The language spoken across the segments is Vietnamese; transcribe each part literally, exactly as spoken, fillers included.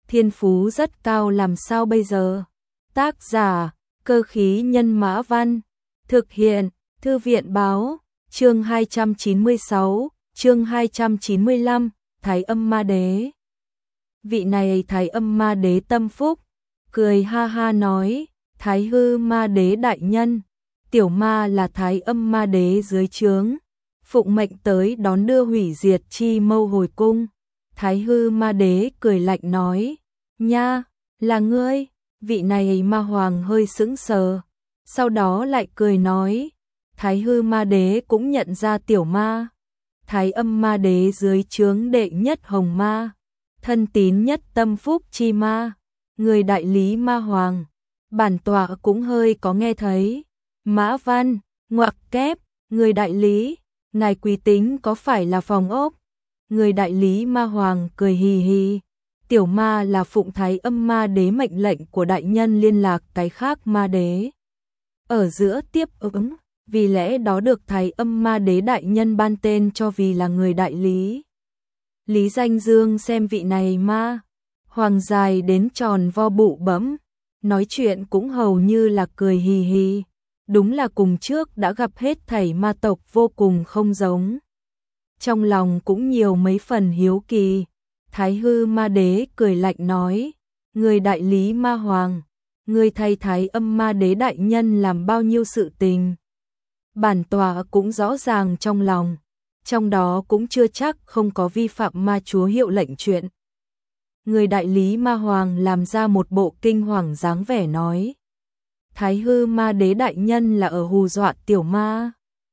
thiên phú rất cao làm sao bây giờ? Tác giả, Cơ khí nhân mã văn, thực hiện, Thư viện báo, chương hai trăm chín mươi sáu, chương hai trăm chín mươi lăm, Thái Âm Ma Đế. Vị này Thái Âm Ma Đế tâm phúc, cười ha ha nói, Thái Hư Ma Đế đại nhân, tiểu ma là Thái Âm Ma Đế dưới trướng, phụng mệnh tới đón đưa hủy diệt chi mâu hồi cung. Thái Hư Ma Đế cười lạnh nói, nha, là ngươi. Vị này ma hoàng hơi sững sờ, sau đó lại cười nói, Thái Hư Ma Đế cũng nhận ra tiểu ma, Thái Âm Ma Đế dưới trướng đệ nhất hồng ma, thân tín nhất tâm phúc chi ma, người đại lý ma hoàng, bản tọa cũng hơi có nghe thấy. Mã Văn, ngoặc kép, người đại lý, ngài quý tính có phải là phòng ốc? Người đại lý ma hoàng cười hì hì, tiểu ma là phụng Thái Âm Ma Đế mệnh lệnh của đại nhân liên lạc cái khác ma đế. Ở giữa tiếp ứng, vì lẽ đó được Thái Âm Ma Đế đại nhân ban tên cho vì là người đại lý. Lý Danh Dương xem vị này ma hoàng dài đến tròn vo bụ bẫm, nói chuyện cũng hầu như là cười hì hì, đúng là cùng trước đã gặp hết thảy ma tộc vô cùng không giống. Trong lòng cũng nhiều mấy phần hiếu kỳ. Thái Hư Ma Đế cười lạnh nói, người đại lý ma hoàng, người thay Thái Âm Ma Đế đại nhân làm bao nhiêu sự tình. Bản tọa cũng rõ ràng trong lòng, trong đó cũng chưa chắc không có vi phạm ma chúa hiệu lệnh chuyện. Người đại lý ma hoàng làm ra một bộ kinh hoàng dáng vẻ nói, Thái Hư Ma Đế đại nhân là ở hù dọa tiểu ma.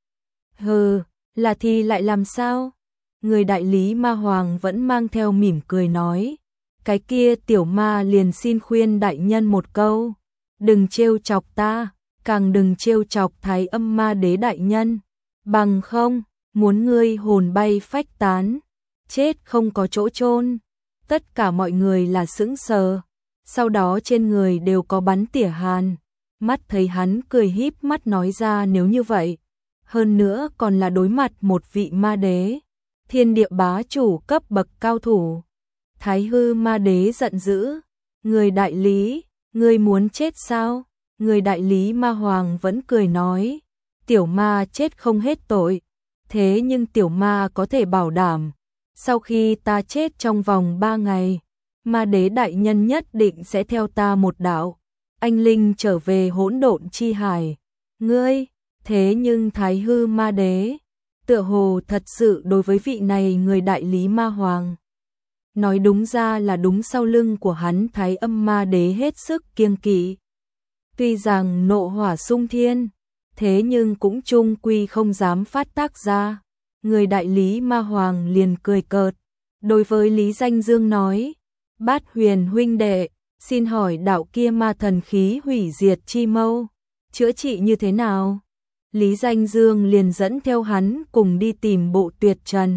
Hừ, là thì lại làm sao? Người đại lý ma hoàng vẫn mang theo mỉm cười nói, cái kia tiểu ma liền xin khuyên đại nhân một câu, đừng trêu chọc ta, càng đừng trêu chọc Thái Âm Ma Đế đại nhân, bằng không, muốn ngươi hồn bay phách tán, chết không có chỗ chôn. Tất cả mọi người là sững sờ, sau đó trên người đều có bắn tỉa hàn, mắt thấy hắn cười híp mắt nói ra nếu như vậy, hơn nữa còn là đối mặt một vị ma đế, thiên địa bá chủ cấp bậc cao thủ. Thái Hư Ma Đế giận dữ, người đại lý, ngươi muốn chết sao? Người đại lý ma hoàng vẫn cười nói, tiểu ma chết không hết tội, thế nhưng tiểu ma có thể bảo đảm, sau khi ta chết trong vòng ba ngày, ma đế đại nhân nhất định sẽ theo ta một đạo, anh linh trở về hỗn độn chi hải. Ngươi, thế nhưng Thái Hư Ma Đế tựa hồ thật sự đối với vị này người đại lý ma hoàng, nói đúng ra là đúng sau lưng của hắn Thái Âm Ma Đế hết sức kiêng kỵ. Tuy rằng nộ hỏa xung thiên, thế nhưng cũng chung quy không dám phát tác ra. Người đại lý ma hoàng liền cười cợt, đối với Lý Danh Dương nói, Bát Huyền huynh đệ, xin hỏi đạo kia ma thần khí hủy diệt chi mâu, chữa trị như thế nào? Lý Danh Dương liền dẫn theo hắn cùng đi tìm Bộ Tuyệt Trần.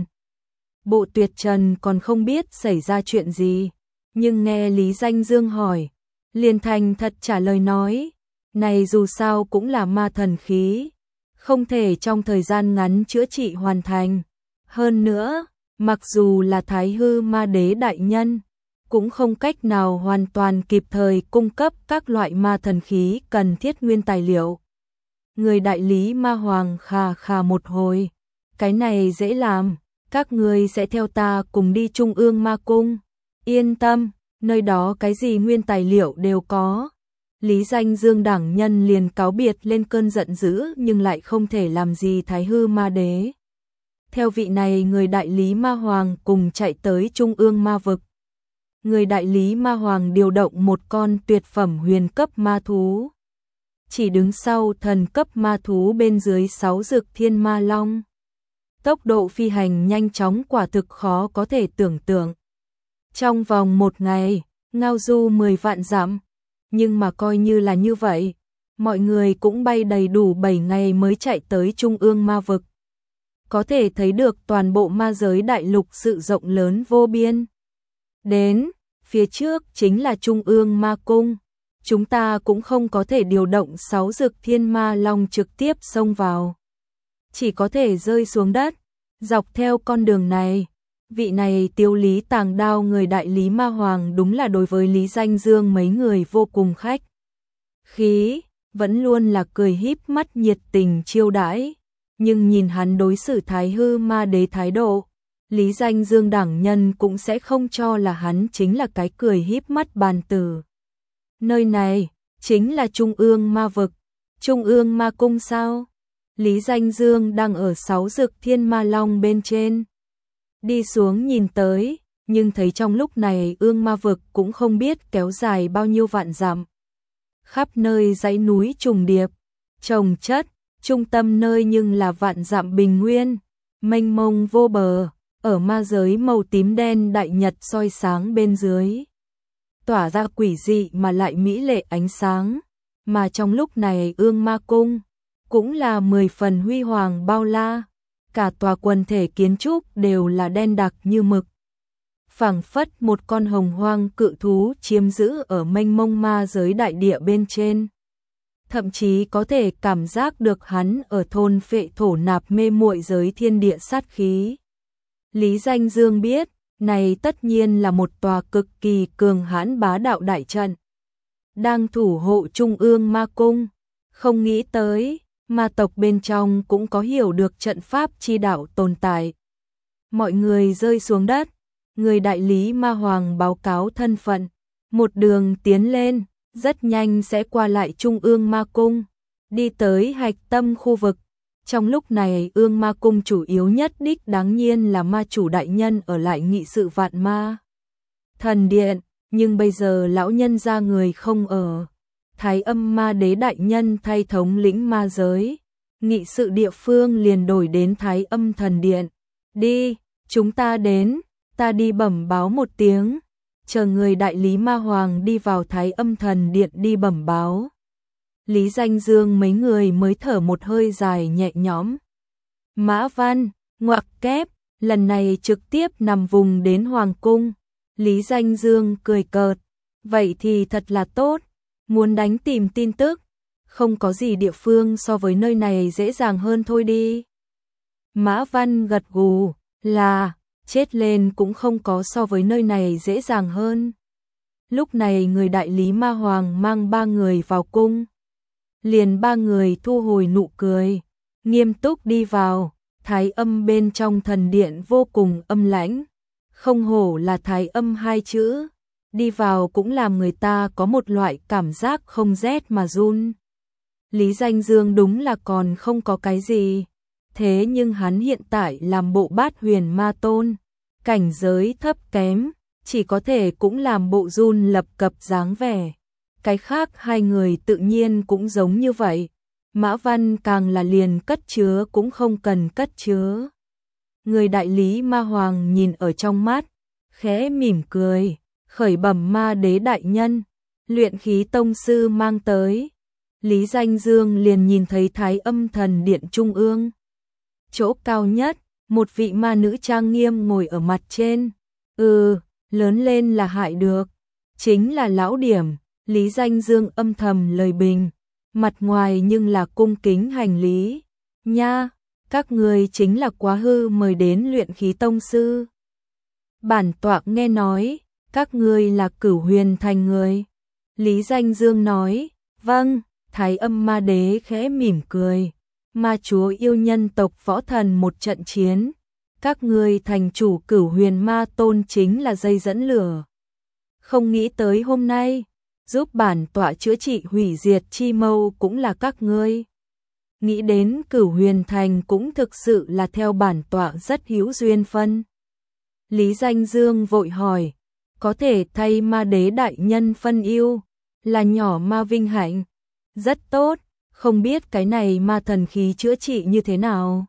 Bộ Tuyệt Trần còn không biết xảy ra chuyện gì, nhưng nghe Lý Danh Dương hỏi, liền thành thật trả lời nói, này dù sao cũng là ma thần khí, không thể trong thời gian ngắn chữa trị hoàn thành. Hơn nữa, mặc dù là Thái Hư Ma Đế đại nhân, cũng không cách nào hoàn toàn kịp thời cung cấp các loại ma thần khí cần thiết nguyên tài liệu. Người đại lý ma hoàng khà khà một hồi, cái này dễ làm, các ngươi sẽ theo ta cùng đi Trung ương ma cung. Yên tâm, nơi đó cái gì nguyên tài liệu đều có. Lý Danh Dương đẳng nhân liền cáo biệt lên cơn giận dữ nhưng lại không thể làm gì Thái Hư Ma Đế. Theo vị này người đại lý ma hoàng cùng chạy tới Trung ương ma vực. Người đại lý ma hoàng điều động một con tuyệt phẩm huyền cấp ma thú, chỉ đứng sau thần cấp ma thú bên dưới sáu dực thiên ma long. Tốc độ phi hành nhanh chóng quả thực khó có thể tưởng tượng. Trong vòng một ngày, ngao du mười vạn dặm, nhưng mà coi như là như vậy, mọi người cũng bay đầy đủ bảy ngày mới chạy tới Trung ương ma vực. Có thể thấy được toàn bộ ma giới đại lục sự rộng lớn vô biên. Đến, phía trước chính là Trung ương ma cung. Chúng ta cũng không có thể điều động sáu dực thiên ma long trực tiếp xông vào. Chỉ có thể rơi xuống đất. Dọc theo con đường này, Vị này Tiêu Lý Tàng Đao người đại lý ma hoàng đúng là đối với Lý Danh Dương mấy người vô cùng khách khí, vẫn luôn là cười híp mắt nhiệt tình chiêu đãi, nhưng nhìn hắn đối xử Thái Hư Ma Đế thái độ, Lý Danh Dương đẳng nhân cũng sẽ không cho là hắn chính là cái cười híp mắt bàn tử. Nơi này chính là Trung ương ma vực, Trung ương ma cung sao? Lý Danh Dương đang ở sáu dực thiên ma long bên trên. Đi xuống nhìn tới, nhưng thấy trong lúc này ương ma vực cũng không biết kéo dài bao nhiêu vạn dặm. Khắp nơi dãy núi trùng điệp, trồng chất, trung tâm nơi nhưng là vạn dặm bình nguyên, mênh mông vô bờ, ở ma giới màu tím đen đại nhật soi sáng bên dưới. Tỏa ra quỷ dị mà lại mỹ lệ ánh sáng, mà trong lúc này ương ma cung cũng là mười phần huy hoàng bao la, cả tòa quần thể kiến trúc đều là đen đặc như mực. Phảng phất một con hồng hoang cự thú chiếm giữ ở mênh mông ma giới đại địa bên trên. Thậm chí có thể cảm giác được hắn ở thôn phệ thổ nạp mê muội giới thiên địa sát khí. Lý Danh Dương biết, này tất nhiên là một tòa cực kỳ cường hãn bá đạo đại trận, đang thủ hộ Trung ương ma cung. Không nghĩ tới, ma tộc bên trong cũng có hiểu được trận pháp chi đạo tồn tại. Mọi người rơi xuống đất, người đại lý ma hoàng báo cáo thân phận, một đường tiến lên, rất nhanh sẽ qua lại Trung ương ma cung, đi tới hạch tâm khu vực. Trong lúc này ương ma cung chủ yếu nhất đích đáng nhiên là ma chủ đại nhân ở lại nghị sự vạn ma thần điện, nhưng bây giờ lão nhân ra người không ở. Thái âm ma đế đại nhân thay thống lĩnh ma giới, nghị sự địa phương liền đổi đến Thái âm thần điện. Đi, chúng ta đến, ta đi bẩm báo một tiếng, chờ người đại lý ma hoàng đi vào Thái âm thần điện đi bẩm báo. Lý Danh Dương mấy người mới thở một hơi dài nhẹ nhõm. Mã Văn, ngoặc kép, lần này trực tiếp nằm vùng đến Hoàng cung. Lý Danh Dương cười cợt, vậy thì thật là tốt, muốn đánh tìm tin tức, không có gì địa phương so với nơi này dễ dàng hơn thôi đi. Mã Văn gật gù, là, chết lên cũng không có so với nơi này dễ dàng hơn. Lúc này người đại lý ma hoàng mang ba người vào cung. Liền ba người thu hồi nụ cười, nghiêm túc đi vào. Thái âm bên trong thần điện vô cùng âm lãnh, không hổ là thái âm hai chữ, đi vào cũng làm người ta có một loại cảm giác không rét mà run. Lý Danh Dương đúng là còn không có cái gì, thế nhưng hắn hiện tại làm bộ bát huyền ma tôn, cảnh giới thấp kém, chỉ có thể cũng làm bộ run lập cập dáng vẻ. Cái khác hai người tự nhiên cũng giống như vậy. Mã Văn càng là liền cất chứa cũng không cần cất chứa. Người đại lý ma hoàng nhìn ở trong mắt, khẽ mỉm cười, khởi bẩm ma đế đại nhân, luyện khí tông sư mang tới. Lý Danh Dương liền nhìn thấy Thái âm thần điện trung ương. Chỗ cao nhất, một vị ma nữ trang nghiêm ngồi ở mặt trên. Ừ, lớn lên là hại được, chính là lão điểm. Lý Danh Dương âm thầm lời bình, mặt ngoài nhưng là cung kính hành lý. Nha, các người chính là quá hư mời đến luyện khí tông sư. Bản tọa nghe nói, các ngươi là Cửu Huyền Thành người. Lý Danh Dương nói, vâng. Thái âm ma đế khẽ mỉm cười, ma chúa yêu nhân tộc võ thần một trận chiến. Các ngươi thành chủ Cửu Huyền ma tôn chính là dây dẫn lửa. Không nghĩ tới hôm nay, giúp bản tọa chữa trị hủy diệt chi mâu cũng là các ngươi. Nghĩ đến Cửu Huyền Thành cũng thực sự là theo bản tọa rất hữu duyên phân. Lý Danh Dương vội hỏi, có thể thay ma đế đại nhân phân yêu, là nhỏ ma vinh hạnh. Rất tốt, không biết cái này ma thần khí chữa trị như thế nào.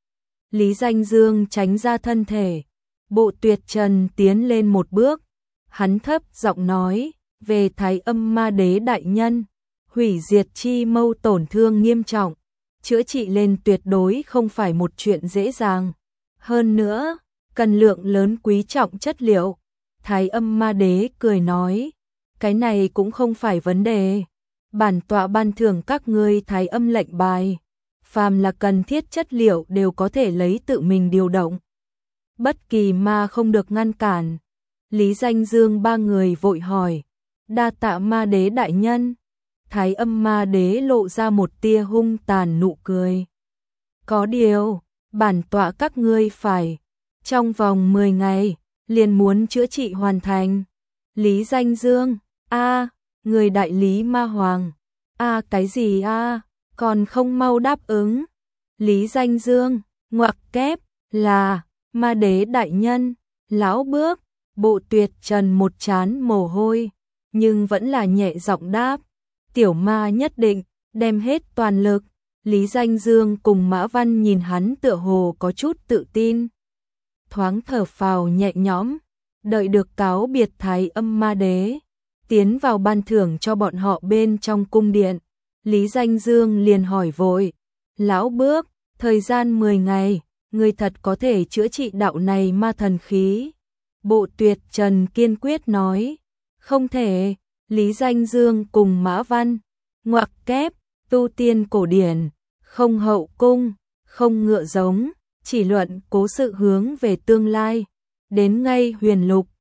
Lý Danh Dương tránh ra thân thể, bộ tuyệt trần tiến lên một bước, hắn thấp giọng nói, về Thái âm ma đế đại nhân, hủy diệt chi mâu tổn thương nghiêm trọng, chữa trị lên tuyệt đối không phải một chuyện dễ dàng. Hơn nữa, cần lượng lớn quý trọng chất liệu. Thái âm ma đế cười nói, cái này cũng không phải vấn đề. Bản tọa ban thưởng các ngươi thái âm lệnh bài, phàm là cần thiết chất liệu đều có thể lấy tự mình điều động. bất kỳ ma không được ngăn cản. Lý Danh Dương ba người vội hỏi, đa tạ ma đế đại nhân. Thái Âm ma đế lộ ra một tia hung tàn nụ cười. Có điều, bản tọa các ngươi phải, trong vòng mười ngày, liền muốn chữa trị hoàn thành. Lý Danh Dương, a người đại lý ma hoàng, a cái gì a còn không mau đáp ứng. Lý Danh Dương, ngoặc kép, là, ma đế đại nhân, lão bước, Bộ Tuyệt Trần một trán mồ hôi, nhưng vẫn là nhẹ giọng đáp, tiểu ma nhất định, đem hết toàn lực. Lý Danh Dương cùng Mã Văn nhìn hắn tựa hồ có chút tự tin. Thoáng thở phào nhẹ nhõm, đợi được cáo biệt Thái Âm ma đế, tiến vào ban thưởng cho bọn họ bên trong cung điện. Lý Danh Dương liền hỏi vội, lão bước, thời gian mười ngày, người thật có thể chữa trị đạo này ma thần khí? Bộ Tuyệt Trần kiên quyết nói, không thể. Lý Danh Dương cùng Mã Văn, ngoặc kép, tu tiên cổ điển, không hậu cung, không ngựa giống, chỉ luận cố sự hướng về tương lai. Đến ngay huyền lục,